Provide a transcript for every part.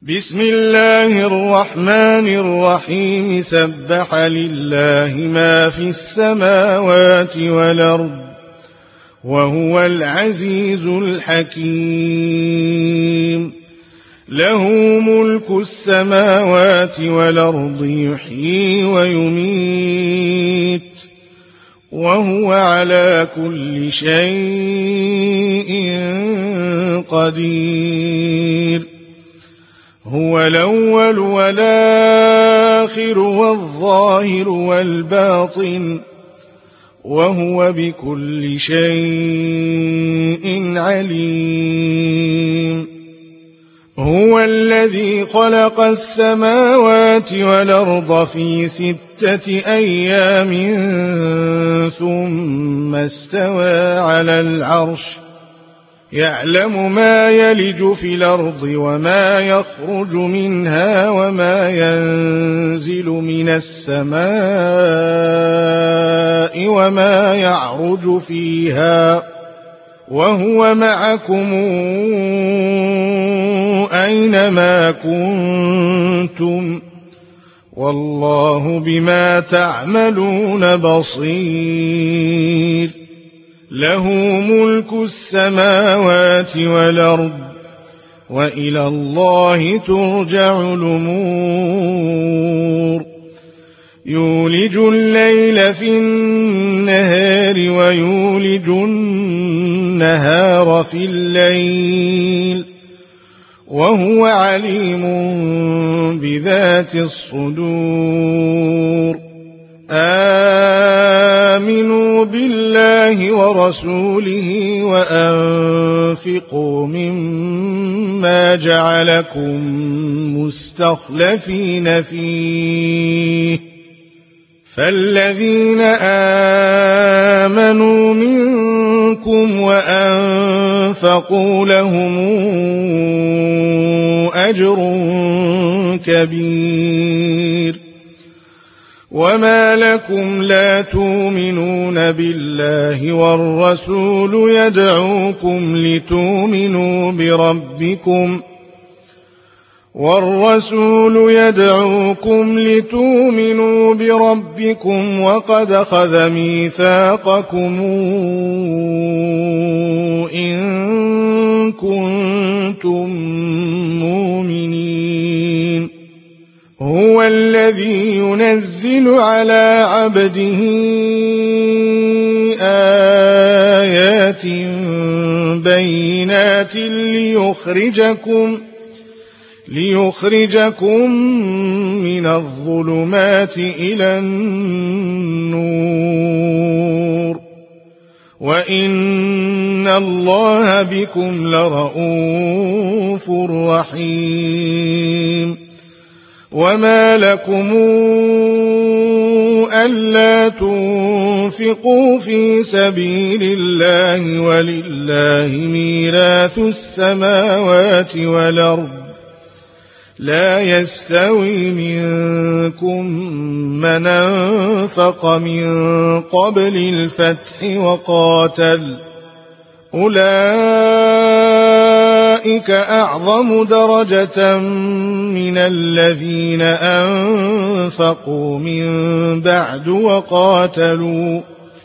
بسم الله الرحمن الرحيم سبح لله ما في السماوات والأرض وهو العزيز الحكيم له ملك السماوات والأرض يحيي ويميت وهو على كل شيء قدير هو الأول والآخر والظاهر والباطن وهو بكل شيء عليم هو الذي خلق السماوات والأرض في 6 أيام ثم استوى على العرش يعلم ما يلج في الأرض وما يخرج منها وما ينزل من السماء وما يعرج فيها وهو معكم أينما كنتم والله بما تعملون بصير له ملك السماوات والأرض وإلى الله ترجع الأمور يولج الليل في النهار ويولج النهار في الليل وهو عليم بذات الصدور آمنوا بالله ورسوله وأنفقوا مما جعلكم مستخلفين فيه فالذين آمنوا منكم وأنفقوا لهم أجر كبير وما لكم لا تؤمنون بالله والرسول يدعوكم لتؤمنوا بربكم وقد أخذ ميثاقكم إن كنتم مؤمنين هو الذي ينزل على عبده آيات بينات ليخرجكم من الظلمات إلى النور وإن الله بكم لرءوف رحيم وما لكم ألا تنفقوا في سبيل الله ولله ميراث السماوات والأرض لا يستوي منكم من أنفق من قبل الفتح وقاتل أولئك أعظم درجة من الذين أنفقوا من بعد وقاتلوا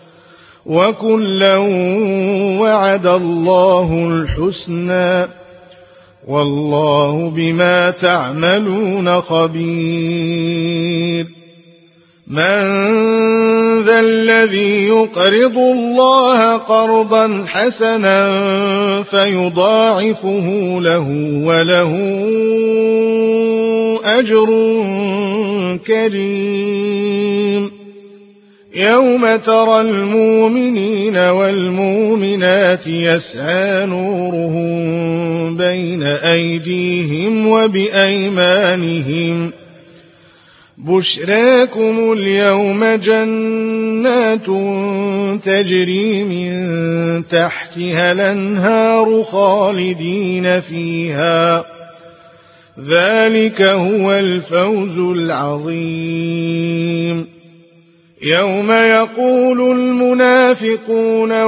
وكلا وعد الله الحسنى والله بما تعملون خبير من ذا الذي يقرض الله قرضا حسنا فيضاعفه له وله أجر كريم يوم ترى المؤمنين والمؤمنات يسعى نورهم بين أيديهم وبأيمانهم بشراكم اليوم جنات تجري من تحتها الأنهار خالدين فيها ذلك هو الفوز العظيم يوم يقول المنافقون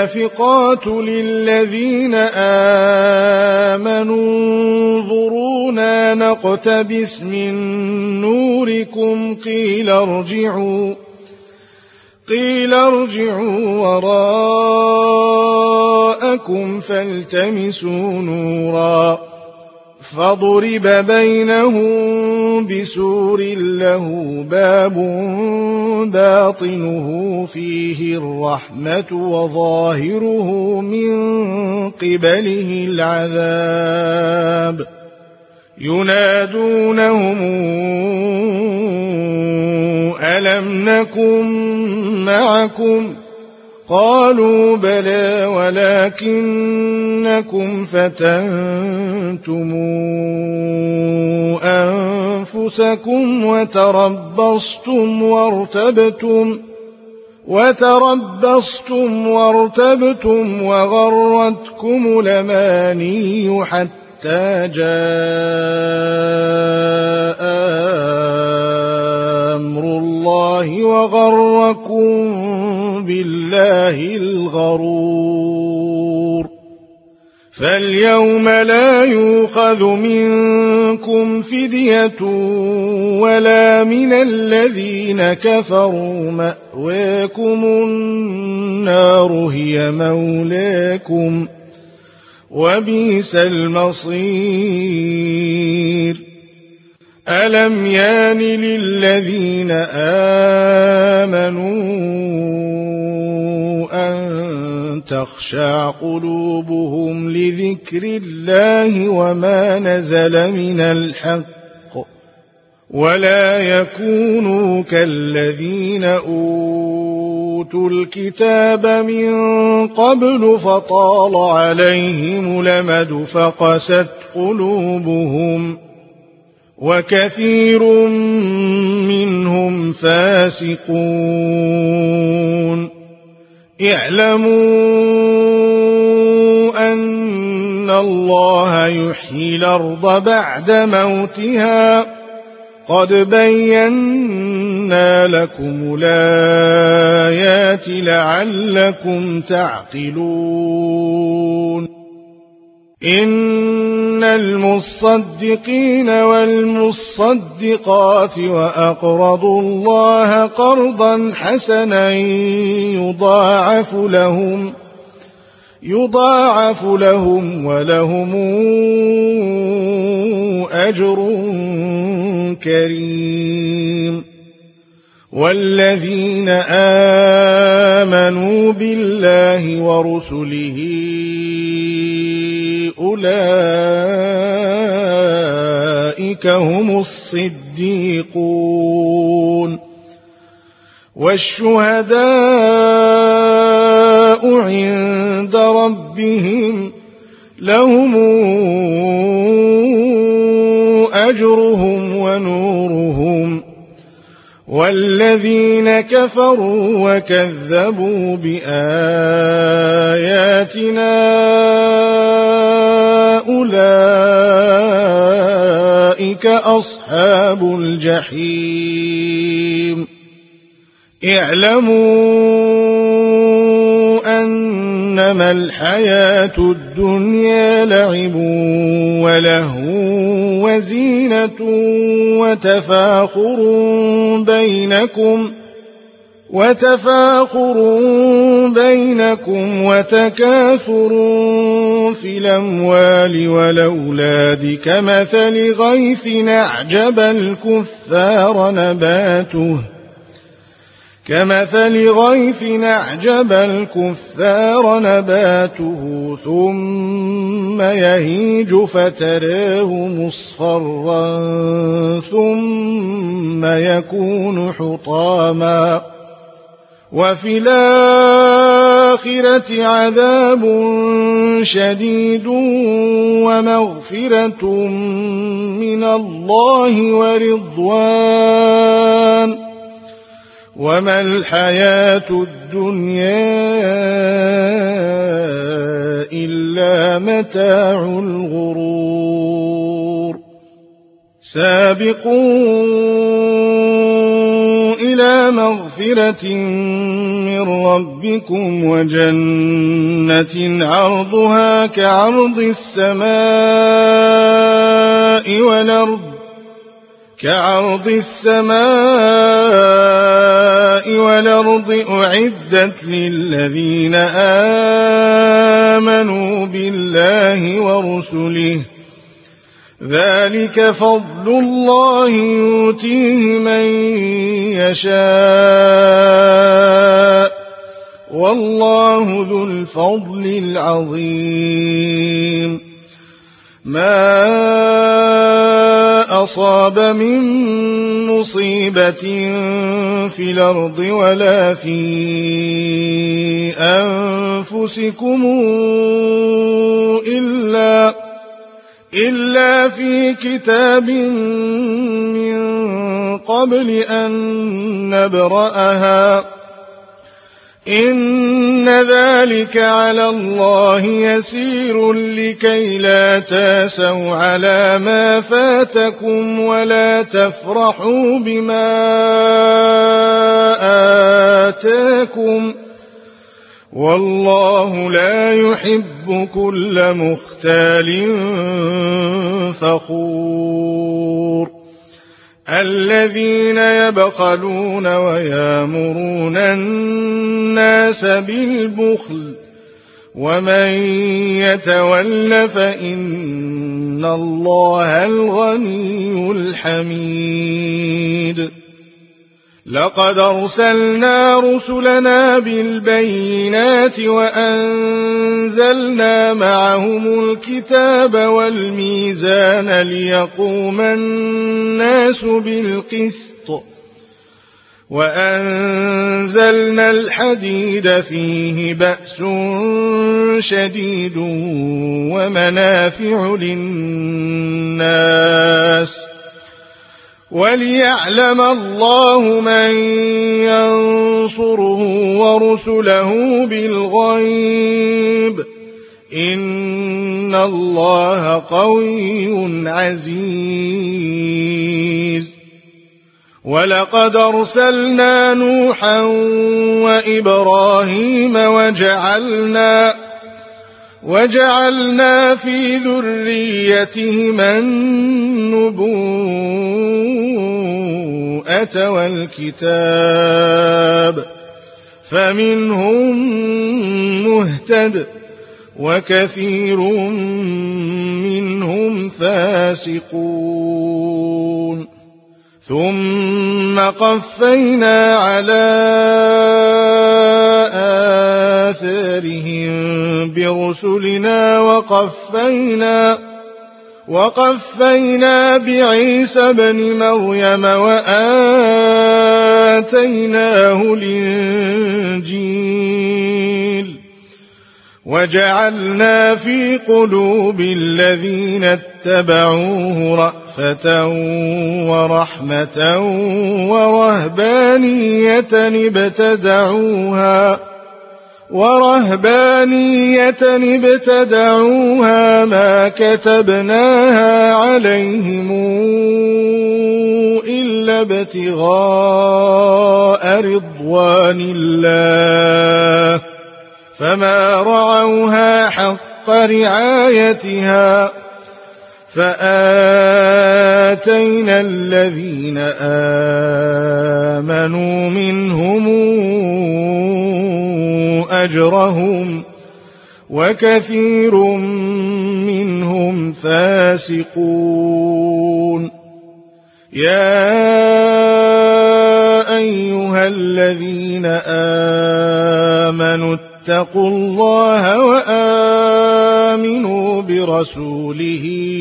والمنافقات للذين آمنوا انظرونا ربنا نقتبس من نوركم قيل ارجعوا وراءكم فالتمسوا نورا فضرب بينهم بسور له باب باطنه فيه الرحمة وظاهره من قبله العذاب ينادونهم ألم نكن معكم قالوا بلى ولكنكم فتنتم أنفسكم وتربصتم وارتبتم وغرتكم الأماني حتى جاء أمر الله وغركم بالله الغرور فاليوم لا يؤخذ منكم فدية ولا من الذين كفروا مأواكم النار هي مولاكم وبئس المصير ألم يان للذين آمنوا أن تخشع قلوبهم لذكر الله وما نزل من الحق ولا يكونوا كالذين أوتوا الكتاب من قبل فطال عليهم الأمد فقست قلوبهم وكثير منهم فاسقون اعلموا أن الله يحيي الأرض بعد موتها قد بينا لكم الآيات لعلكم تعقلون إن المصدقين والمصدقات وأقرضوا الله قرضا حسنا يضاعف لهم ولهم أجر كريم والذين آمنوا بالله ورسله أولئك هم الصديقون والشهداء عند ربهم لهم أجرهم ونورهم والذين كفروا وكذبوا بآياتنا أولئك أصحاب الجحيم اعلموا أنما الحياة الدنيا لعب ولهو وزينة وتفاخر بينكم وتكاثر في الأموال والأولاد كمثل غيث أعجب الكفار نباته ثم يهيج فتراه مصفرا ثم يكون حطاما وفي الآخرة عذاب شديد ومغفرة من الله ورضوان وما الحياة الدنيا إلا متاع الغرور سابقوا إلى مغفرة من ربكم وجنة عرضها كعرض السماء والأرض أعدت للذين آمنوا بالله ورسله ذلك فضل الله يؤتيه من يشاء والله ذو الفضل العظيم ما أصاب من مصيبة في الأرض ولا في أنفسكم إلا في كتاب من قبل أن نبرأها إن ذلك على الله يسير لكي لا تاسوا على ما فاتكم ولا تفرحوا بما آتاكم والله لا يحب كل مختال فخور الذين يبخلون ويامرون الناس بالبخل ومن يتول فإن الله الغني الحميد لقد أرسلنا رسلنا بالبينات وأنزلنا معهم الكتاب والميزان ليقوم الناس بالقسط وأنزلنا الحديد فيه بأس شديد ومنافع للناس وليعلم الله من ينصره ورسله بالغيب إن الله قوي عزيز ولقد أرسلنا نوحا وإبراهيم وجعلنا في ذريتهما النبوءة والكتاب فمنهم مهتد وكثير منهم فاسقون ثم قفينا على آثارهم برسلنا وقفينا بعيسى بن مريم وآتيناه الإنجيل وجعلنا في قلوب الذين اتبعوه رأفة ورحمة ورهبانية ابتدعوها ما كتبناها عليهم إلا ابتغاء رضوان الله فما رعوها حق رعايتها فآتينا الذين آمنوا منهم أجرهم وكثير منهم فاسقون يا أيها الذين آمنوا اتقوا الله وآمنوا برسوله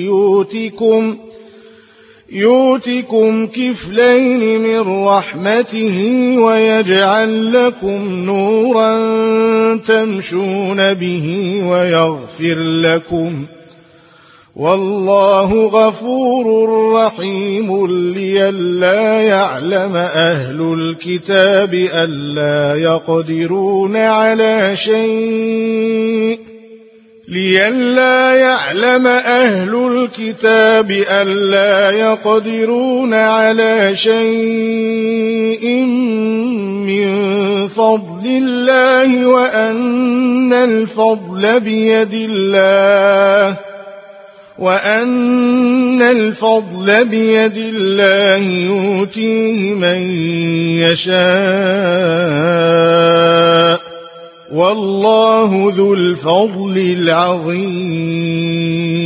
يؤتكم كفلين من رحمته ويجعل لكم نورا تمشون به ويغفر لكم والله غفور رحيم لئلا يعلم أهل الكتاب ألا يقدرون على شيء لئلا يعلم أهل الكتاب ألا يقدرون على شيء من فضل الله وأن الفضل بيد الله يؤتيه من يشاء والله ذو الفضل العظيم.